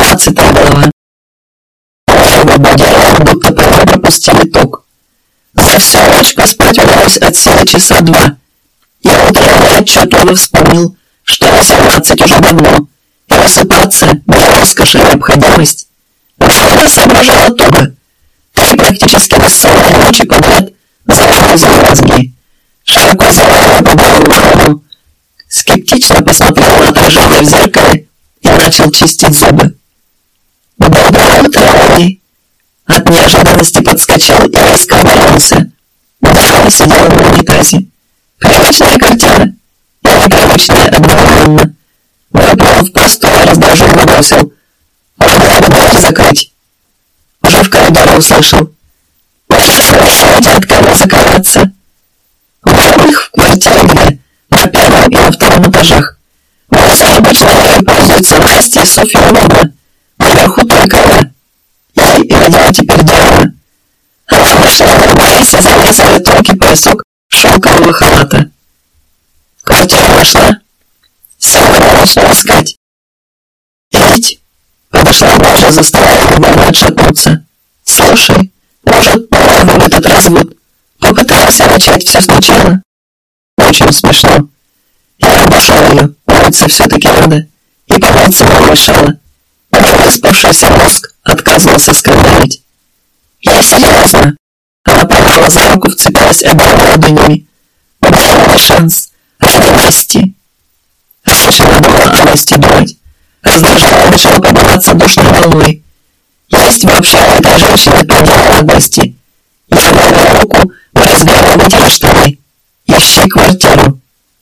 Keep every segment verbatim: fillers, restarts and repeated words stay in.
двенадцатая глава. Его будильник будто пропустили ток. За всю ночь поспать удалось от силы часа два. Я утром отчетливо вспомнил, что восемнадцать уже давно, и высыпаться не роскошь, а необходимость. Я соображала туго. Три практически бессонные ночи подряд заморозили мозги. Широко завалила по голову, скептично посмотрел на отражение в зеркале и начал чистить зубы. «Доброе утро, Олли!» От неожиданности подскочил и резко обернулся. Мама сидела на унитазе. Привычная картина. И непривычная одновременно. Выплюнув в пасту, я раздраженно бросил. «Надо дверь закрыть!» Уже в коридоре услышал. «Разрешайте от кого закрываться?» «В их в квартире где? На первом и на втором этажах. Просто обычно ею пользуются Настя и Софья Ивановна. Наверху только я. И видимо теперь Диана». Она вышла на Бориса, завязывая тонкий поясок шелкового халата. «Квартиру нашла?» «Сегодня начну искать». «Идите». Подошла ближе, заставляя его отшатнуться. «Слушай, может, по-моему, в этот раз вот попытался начать все сначала?» Очень смешно. Я обошел ее, умыться все-таки надо, и помыться не мешало. Невыспавшийся мозг отказывался скандалить. «Я серьезно!» Она поймала за руку, вцепилась обеими ладонями. «Дай мне шанс. Ради Насти». Раньше надо было о Насте думать. Раздражение начало подниматься душной волной. Есть вообще у этой женщины предел наглости. Я вырвала руку, брызгая на штаны. «Ищи квартиру».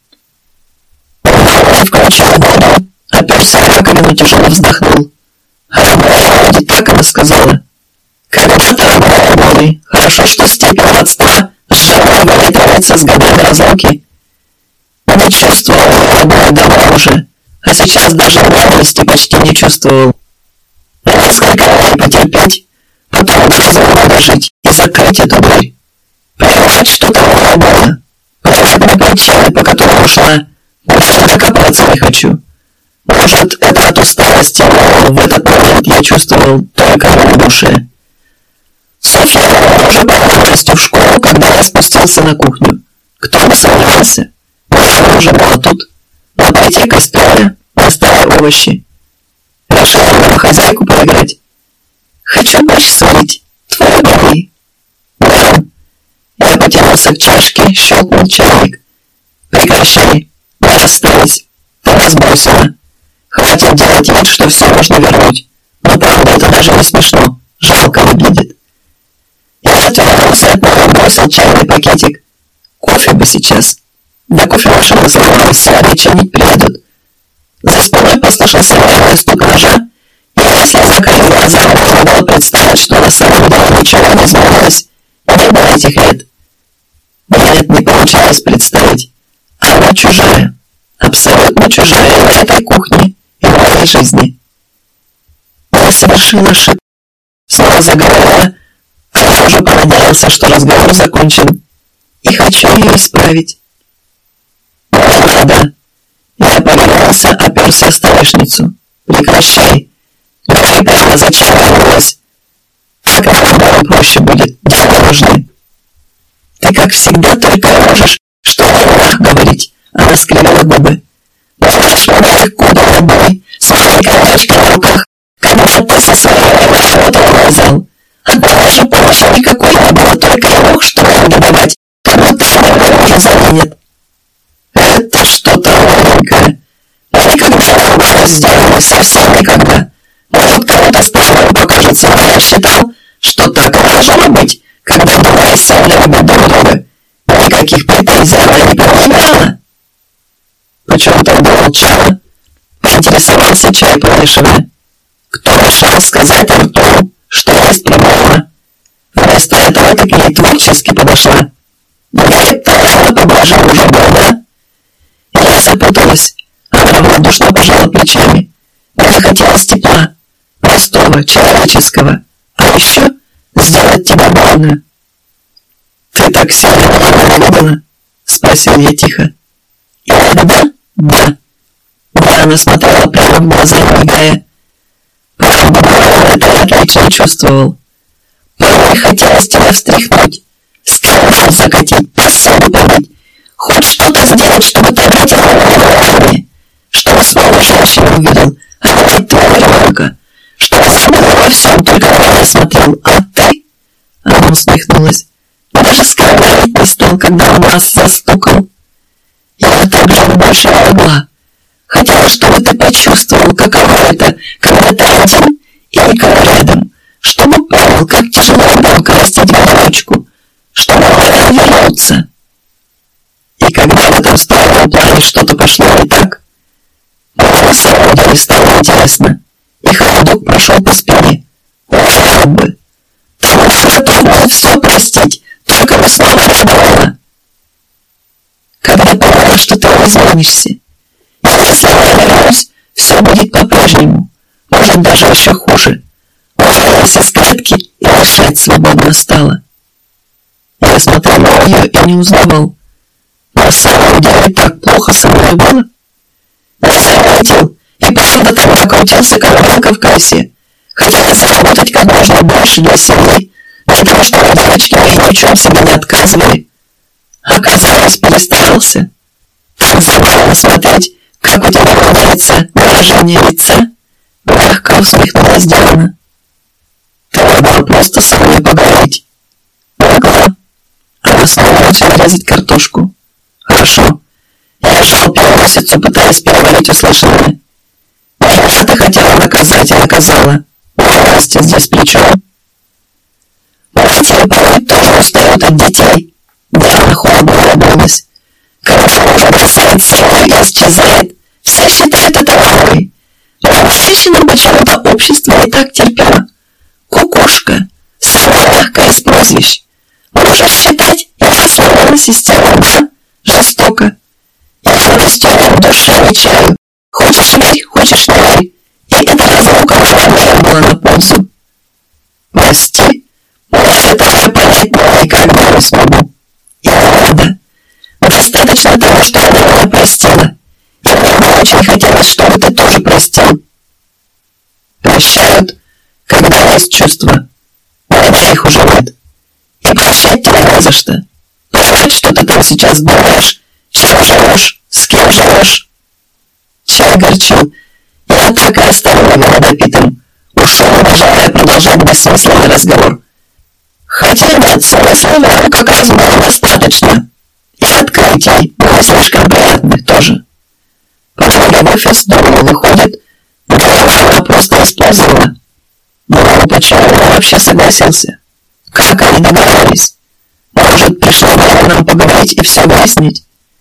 Он включил воду, оперся в раковину, тяжело вздохнул. «Вроде так она сказала». «Когда-то была работой. Хорошо, что степень родства с женой выветривается с годами разлуки». Не чувствовал его обои давно уже, а сейчас даже ненависти почти не чувствовал. Несколько дней потерпеть, потом разом надо жить и закрыть эту дверь. Понимать, что такое было. Понятные причины, по которым ушла, даже докопаться не хочу. Может, это от усталости, но в этот момент я чувствовал только в душе. Софья уже была Настю в школу, когда я спустился на кухню. Кто бы сомневался? Она уже была тут. На плите кастрюля, на столе овощи. Решил на хозяйку поиграть. «Хочу борщ сварить. Твои бабы». «Да». Я потянулся к чашке, щелкнул чайник. «Прекращай. Мы расстались. Ты нас бросила». Хватит делать вид, что все можно вернуть. Но правда, это даже не смешно. Жалко выглядит. Я отвернулся от него, бросил чайный пакетик. Кофе бы сейчас. Да кофемашина сломалась, сами чинить приедут. За спиной послышался мерный стук ножа, и если закрыть глаза, можно было представить, что на самом деле ничего не изменилось. Не было этих лет. Нет, не получалось представить. Она чужая. Абсолютно чужая на этой кухне и в моей жизни. Я совершил ошибку. Снова заговорила, а я уже понадеялся, что разговор закончен. И хочу ее исправить. Не надо. Я повернулся, оперся в столешницу. Прекращай. Говори прямо, зачем вернулась? Так намного проще будет. Дела нужны. Ты, как всегда, только можешь, что не говорить. Она скривила губы. Знаешь, мне легко было бой, с маленькой дочкой в руках, когда ты со своей работой лазал. Однако же помощи никакой не было, только я мог что-то добавить, как будто я уже занят. Это что-то маленькое. Я никогда не было сделано, совсем никогда. Может, кому-то старому покажется, но я считал, что так и должно быть, когда двое сильно любят друг друга. Никаких претензий она не предъявляла. Почему тогда молчала? Поинтересовался чай, помешивая. Кто решил сказать Артуру, что есть проблема? Вместо этого ты к ней творчески подошла. Говорит, она поближе уже была. Я запуталась. Она равнодушно пожала плечами. Мне хотелось тепла, простого, человеческого. А еще сделать тебя больно. Ты так сильно меня ненавидела? Спросил я тихо. Иногда? Да. Диана смотрела прямо в глаза, мигая. отлично чувствовал. Порой хотелось тебя встряхнуть, скандал закатить, посуду помыть, хоть что-то сделать, чтобы ты обратила внимание, чтобы снова женщину увидел, а не твоего ребенка, чтобы забыл во всем, только на меня смотрел, а ты... Она усмехнулась. Даже скандалить не стал, когда он нас застукал. Я так же больше не могла. Хотела, чтобы ты почувствовал, каково это, когда ты один и никого рядом, чтобы понял, как тяжело ребенка растить в одиночку, чтобы он вернуться. И когда в этом старом плане что-то пошло не так, мне на самом деле стало интересно, и холодок прошел по спине. Ох, бы! Ты уже готов был все простить, только бы снова не было. Когда поняла, что ты изменишься, и если я вернусь, все будет по-прежнему, может даже еще хуже. Вырвалась из клетки и дышать свободно стало. Я смотрел на нее и не узнавал. На самом деле так плохо со мной было. Я заметил, и правда так накрутился, как белка в колесе. Хотел заработать как можно больше для семьи, для того, чтобы девочки мои ни в чем себе не отказывали. Оказалось, перестарался. Так забавно смотреть, как у тебя меняется выражение лица. Мягко усмехнулась Диана. Ты могла просто со мной поговорить. Могла. Она снова начала резать картошку. Хорошо. Я ждал переносицу, пытаясь переварить услышанное. Меня ты хотела наказать и наказала. Настя здесь при чем? Родители порой тоже устают от детей. Диана холодно улыбнулась. Когда мужа бросает силу и исчезает, все считают это нормой. Но женщинам почему-то общество не так терпимо. Кукушка, самое мягкое из прозвищ. Можешь считать, я сломала систему, да? Жестоко. Я растём в душе не чаю. Хочешь верь, хочешь не верь. И эта разлука уже не была на пользу. Прости, может, это я понять, но никак не смогу. И надо. Достаточно того, что она меня простила. И мне бы очень хотелось, чтобы ты тоже простил. Прощают, когда есть чувства. У меня их уже нет. И прощать тебя не за что. Плевать, что ты там сейчас думаешь, чем живешь, с кем живешь. Чай горчил. Я так и оставила его допитым. Ушел, желая продолжать бессмысленный разговор. Хотя нет, смысла в нем как раз было достаточно. И открытий, но слишком приятных тоже. Подруга в офис, думала, выходит, но она просто использовала. Но почему он вообще согласился? Как они договорились? Может, пришло время нам поговорить и все выяснить?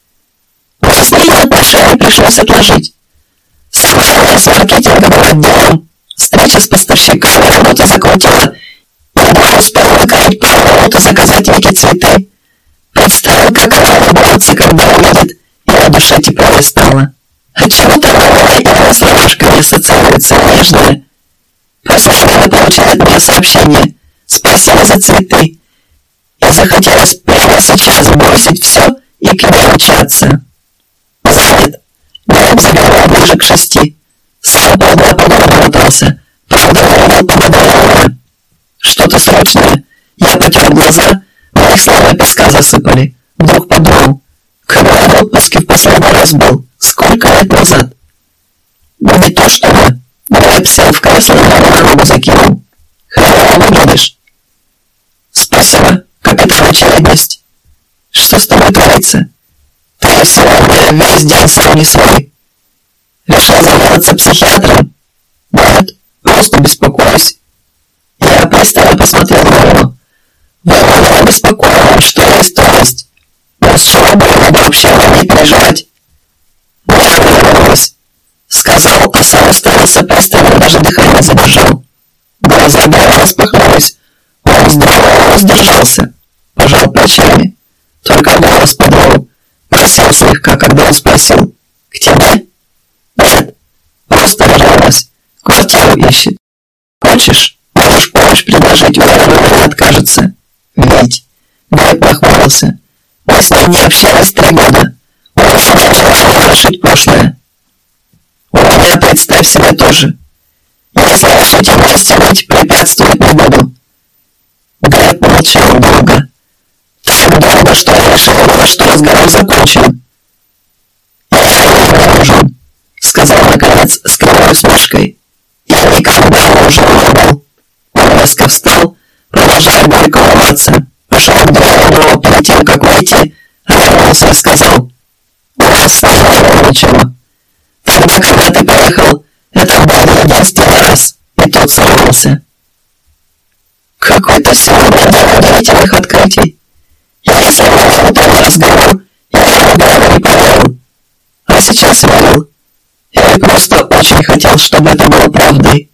Выяснение отношений пришлось отложить. Сначала с маркетинговым отделом, встреча с поставщиками, работа закрутила. Я даже успел накопить пару минут и заказать Вике цветы. Представил, как она улыбается, когда увидит, и на душе теплее стало. Отчего-то новое имя с ромашками ассоциируется нежное. После она получила от меня сообщение. Спасибо за цветы. И захотелось прямо сейчас бросить все и к ней мчаться. Занят. Днем заговорил ближе к шести. Сам полдня по дому мотался. Правда, говорил поблагодарно. Что-то срочное. Я потер глаза, моих слова песка засыпали. Вдруг подумал, когда в отпуске в последний раз был, сколько лет назад. Да не то чтобы. Я сел в кресло и на ногу закинул. Хорошо выглядишь. Спасибо, капитан очевидность. Что с тобой творится? Ты сегодня весь день сам не свой. Решил заняться психиатром? Нет, просто беспокоюсь. Я пристально посмотрел на него. Вы меня беспокоили, что есть то есть. Но с чего бы я вообще не переживать? Я вернулась. Сказал, а сам остановился пристально, даже дыхание задержал. Глаза Бера распахнулись. Он здорово сдержался. Пожал плечами. Только голос подрал. Просил слегка, когда он спросил. К тебе? Нет. Просто вернулась. Квартиру ищет. Хочешь? Можешь помощь предложить, уверен, он не откажется. Ведь. Глеб нахмурился. Мы с ним не общались три года. Он уже начал ворошить прошлое. У меня, представь себе, тоже. Я знаешь, у тебя стянуть препятствовать не буду. Глеб молчал долго. Так долго, что я решил, что разговор закончен. «Я не нужен», — сказал наконец с кривой усмешкой. «Я никогда нужен не был». Он резко встал, продолжая горько улыбаться. Пошел к дверям, но перед тем, как выйти, обернулся и сказал: «У нас не было ничего. Тогда, когда ты поехал, это был единственный раз». И тот сорвался. Какой-то сегодня день удивительных открытий. Я не заметил тот разговор, я никогда не поверил. А сейчас верил. Я просто очень хотел, чтобы это было правдой.